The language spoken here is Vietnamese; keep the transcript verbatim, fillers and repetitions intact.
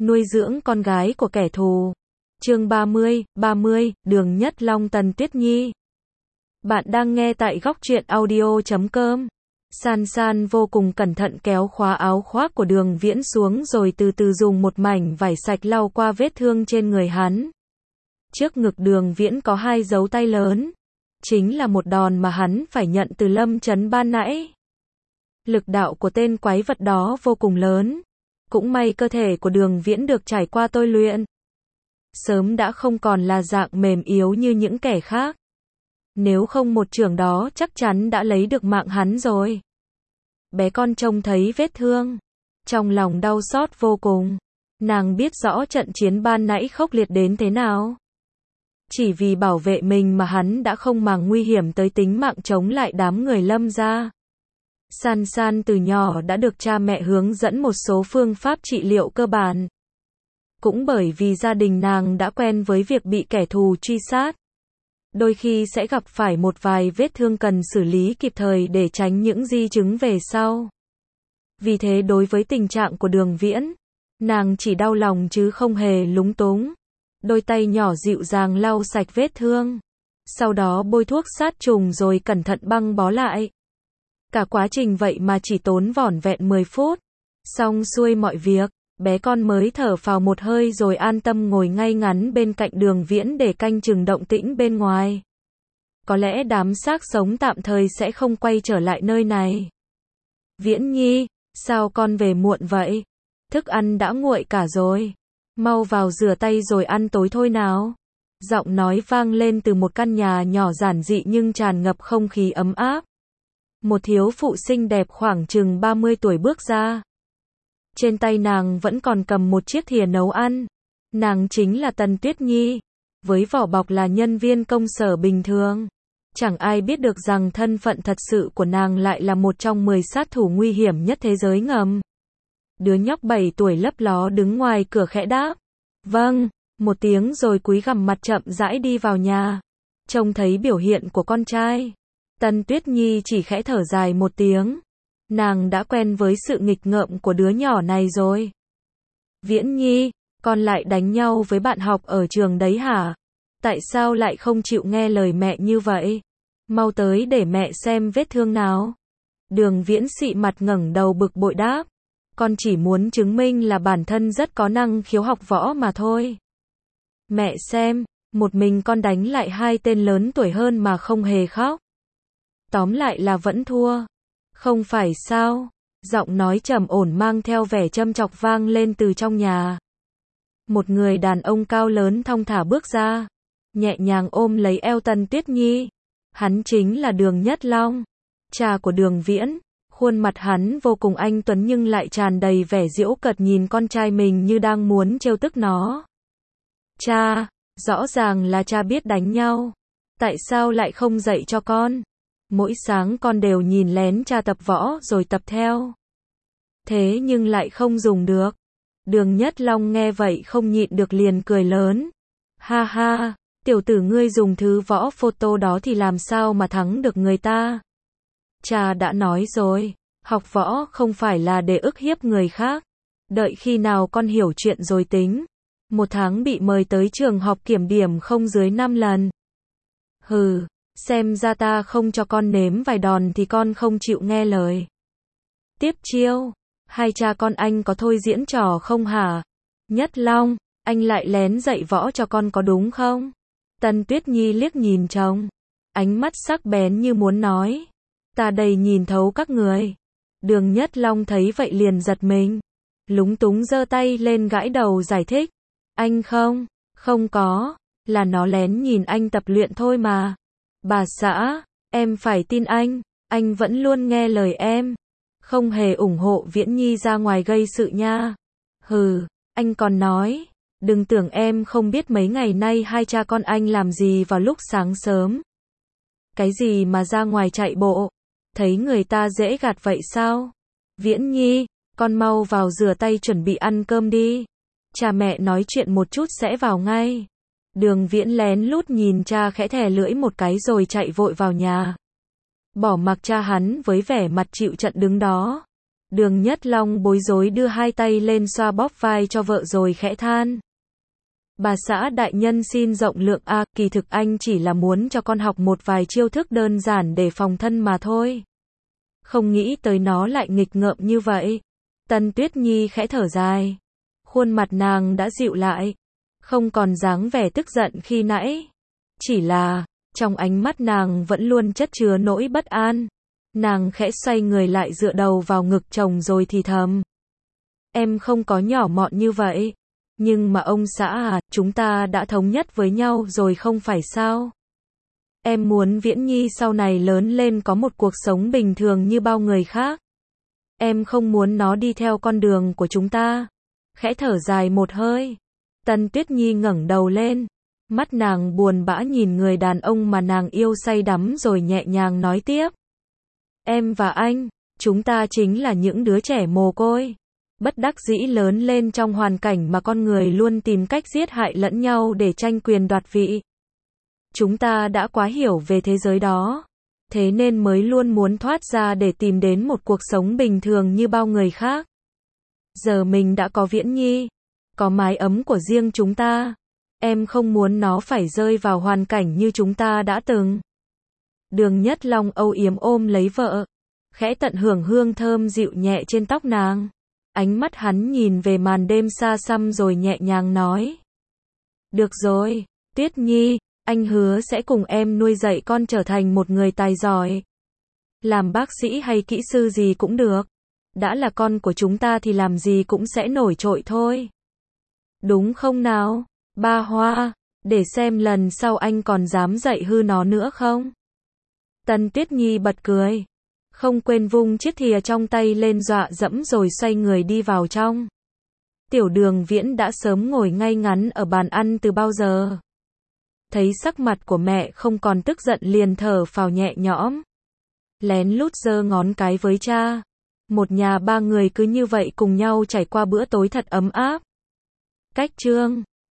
nuôi dưỡng con gái của kẻ thù. Chương ba mươi, ba mươi, Đường Nhất Long Tần Tuyết Nhi. Bạn đang nghe tại góc truyện audio chấm com. San San vô cùng cẩn thận kéo khóa áo khoác của Đường Viễn xuống rồi từ từ dùng một mảnh vải sạch lau qua vết thương trên người hắn. Trước ngực Đường Viễn có hai dấu tay lớn. Chính là một đòn mà hắn phải nhận từ Lâm Chấn ban nãy. Lực đạo của tên quái vật đó vô cùng lớn. Cũng may cơ thể của Đường Viễn được trải qua tôi luyện. Sớm đã không còn là dạng mềm yếu như những kẻ khác. Nếu không một chưởng đó chắc chắn đã lấy được mạng hắn rồi. Bé con trông thấy vết thương. Trong lòng đau xót vô cùng. Nàng biết rõ trận chiến ban nãy khốc liệt đến thế nào. Chỉ vì bảo vệ mình mà hắn đã không màng nguy hiểm tới tính mạng chống lại đám người Lâm gia. San San từ nhỏ đã được cha mẹ hướng dẫn một số phương pháp trị liệu cơ bản. Cũng bởi vì gia đình nàng đã quen với việc bị kẻ thù truy sát. Đôi khi sẽ gặp phải một vài vết thương cần xử lý kịp thời để tránh những di chứng về sau. Vì thế đối với tình trạng của Đường Viễn, nàng chỉ đau lòng chứ không hề lúng túng. Đôi tay nhỏ dịu dàng lau sạch vết thương. Sau đó bôi thuốc sát trùng rồi cẩn thận băng bó lại. Cả quá trình vậy mà chỉ tốn vỏn vẹn mười phút. Xong xuôi mọi việc, bé con mới thở phào một hơi rồi an tâm ngồi ngay ngắn bên cạnh Đường Viễn để canh chừng động tĩnh bên ngoài. Có lẽ đám xác sống tạm thời sẽ không quay trở lại nơi này. Viễn Nhi, sao con về muộn vậy? Thức ăn đã nguội cả rồi. Mau vào rửa tay rồi ăn tối thôi nào. Giọng nói vang lên từ một căn nhà nhỏ giản dị nhưng tràn ngập không khí ấm áp. Một thiếu phụ xinh đẹp khoảng chừng ba mươi tuổi bước ra. Trên tay nàng vẫn còn cầm một chiếc thìa nấu ăn. Nàng chính là Tần Tuyết Nhi. Với vỏ bọc là nhân viên công sở bình thường. Chẳng ai biết được rằng thân phận thật sự của nàng lại là một trong mười sát thủ nguy hiểm nhất thế giới ngầm. Đứa nhóc bảy tuổi lấp ló đứng ngoài cửa khẽ đáp. Vâng, một tiếng rồi cúi gằm mặt chậm rãi đi vào nhà. Trông thấy biểu hiện của con trai. Tần Tuyết Nhi chỉ khẽ thở dài một tiếng. Nàng đã quen với sự nghịch ngợm của đứa nhỏ này rồi. Viễn Nhi, con lại đánh nhau với bạn học ở trường đấy hả? Tại sao lại không chịu nghe lời mẹ như vậy? Mau tới để mẹ xem vết thương nào. Đường Viễn xị mặt ngẩng đầu bực bội đáp. Con chỉ muốn chứng minh là bản thân rất có năng khiếu học võ mà thôi. Mẹ xem, một mình con đánh lại hai tên lớn tuổi hơn mà không hề khóc. Tóm lại là vẫn thua. Không phải sao? Giọng nói trầm ổn mang theo vẻ châm chọc vang lên từ trong nhà. Một người đàn ông cao lớn thong thả bước ra, nhẹ nhàng ôm lấy eo Tần Tuyết Nhi. Hắn chính là Đường Nhất Long, cha của Đường Viễn. Khuôn mặt hắn vô cùng anh tuấn nhưng lại tràn đầy vẻ giễu cợt nhìn con trai mình như đang muốn trêu tức nó. Cha, rõ ràng là cha biết đánh nhau. Tại sao lại không dạy cho con? Mỗi sáng con đều nhìn lén cha tập võ rồi tập theo. Thế nhưng lại không dùng được. Đường Nhất Long nghe vậy không nhịn được liền cười lớn. Ha ha, tiểu tử ngươi dùng thứ võ photo đó thì làm sao mà thắng được người ta? Cha đã nói rồi, học võ không phải là để ức hiếp người khác. Đợi khi nào con hiểu chuyện rồi tính. Một tháng bị mời tới trường học kiểm điểm không dưới năm lần. Hừ, xem ra ta không cho con nếm vài đòn thì con không chịu nghe lời. Tiếp chiêu, hai cha con anh có thôi diễn trò không hả? Nhất Long, anh lại lén dạy võ cho con có đúng không? Tần Tuyết Nhi liếc nhìn chồng, ánh mắt sắc bén như muốn nói. Ta đây nhìn thấu các người. Đường Nhất Long thấy vậy liền giật mình. Lúng túng giơ tay lên gãi đầu giải thích. Anh không, không có, là nó lén nhìn anh tập luyện thôi mà. Bà xã, em phải tin anh, anh vẫn luôn nghe lời em. Không hề ủng hộ Viễn Nhi ra ngoài gây sự nha. Hừ, anh còn nói, đừng tưởng em không biết mấy ngày nay hai cha con anh làm gì vào lúc sáng sớm. Cái gì mà ra ngoài chạy bộ? Thấy người ta dễ gạt vậy sao? Viễn Nhi, con mau vào rửa tay chuẩn bị ăn cơm đi. Cha mẹ nói chuyện một chút sẽ vào ngay. Đường Viễn lén lút nhìn cha khẽ thè lưỡi một cái rồi chạy vội vào nhà. Bỏ mặc cha hắn với vẻ mặt chịu trận đứng đó. Đường Nhất Long bối rối đưa hai tay lên xoa bóp vai cho vợ rồi khẽ than. Bà xã đại nhân xin rộng lượng a, kỳ thực anh chỉ là muốn cho con học một vài chiêu thức đơn giản để phòng thân mà thôi. Không nghĩ tới nó lại nghịch ngợm như vậy. Tân Tuyết Nhi khẽ thở dài. Khuôn mặt nàng đã dịu lại. Không còn dáng vẻ tức giận khi nãy. Chỉ là, trong ánh mắt nàng vẫn luôn chất chứa nỗi bất an. Nàng khẽ xoay người lại dựa đầu vào ngực chồng rồi thì thầm. Em không có nhỏ mọn như vậy. Nhưng mà ông xã à, chúng ta đã thống nhất với nhau rồi không phải sao? Em muốn Viễn Nhi sau này lớn lên có một cuộc sống bình thường như bao người khác. Em không muốn nó đi theo con đường của chúng ta. Khẽ thở dài một hơi. Tân Tuyết Nhi ngẩng đầu lên. Mắt nàng buồn bã nhìn người đàn ông mà nàng yêu say đắm rồi nhẹ nhàng nói tiếp. Em và anh, chúng ta chính là những đứa trẻ mồ côi. Bất đắc dĩ lớn lên trong hoàn cảnh mà con người luôn tìm cách giết hại lẫn nhau để tranh quyền đoạt vị. Chúng ta đã quá hiểu về thế giới đó. Thế nên mới luôn muốn thoát ra để tìm đến một cuộc sống bình thường như bao người khác. Giờ mình đã có Viễn Nhi, có mái ấm của riêng chúng ta. Em không muốn nó phải rơi vào hoàn cảnh như chúng ta đã từng. Đường Nhất Long âu yếm ôm lấy vợ, khẽ tận hưởng hương thơm dịu nhẹ trên tóc nàng. Ánh mắt hắn nhìn về màn đêm xa xăm rồi nhẹ nhàng nói. Được rồi, Tuyết Nhi, anh hứa sẽ cùng em nuôi dạy con trở thành một người tài giỏi. Làm bác sĩ hay kỹ sư gì cũng được. Đã là con của chúng ta thì làm gì cũng sẽ nổi trội thôi. Đúng không nào, ba Hoa, để xem lần sau anh còn dám dạy hư nó nữa không? Tân Tuyết Nhi bật cười. Không quên vung chiếc thìa trong tay lên dọa dẫm rồi xoay người đi vào trong. Tiểu Đường Viễn đã sớm ngồi ngay ngắn ở bàn ăn từ bao giờ. Thấy sắc mặt của mẹ không còn tức giận liền thở phào nhẹ nhõm. Lén lút giơ ngón cái với cha. Một nhà ba người cứ như vậy cùng nhau trải qua bữa tối thật ấm áp. Cách chương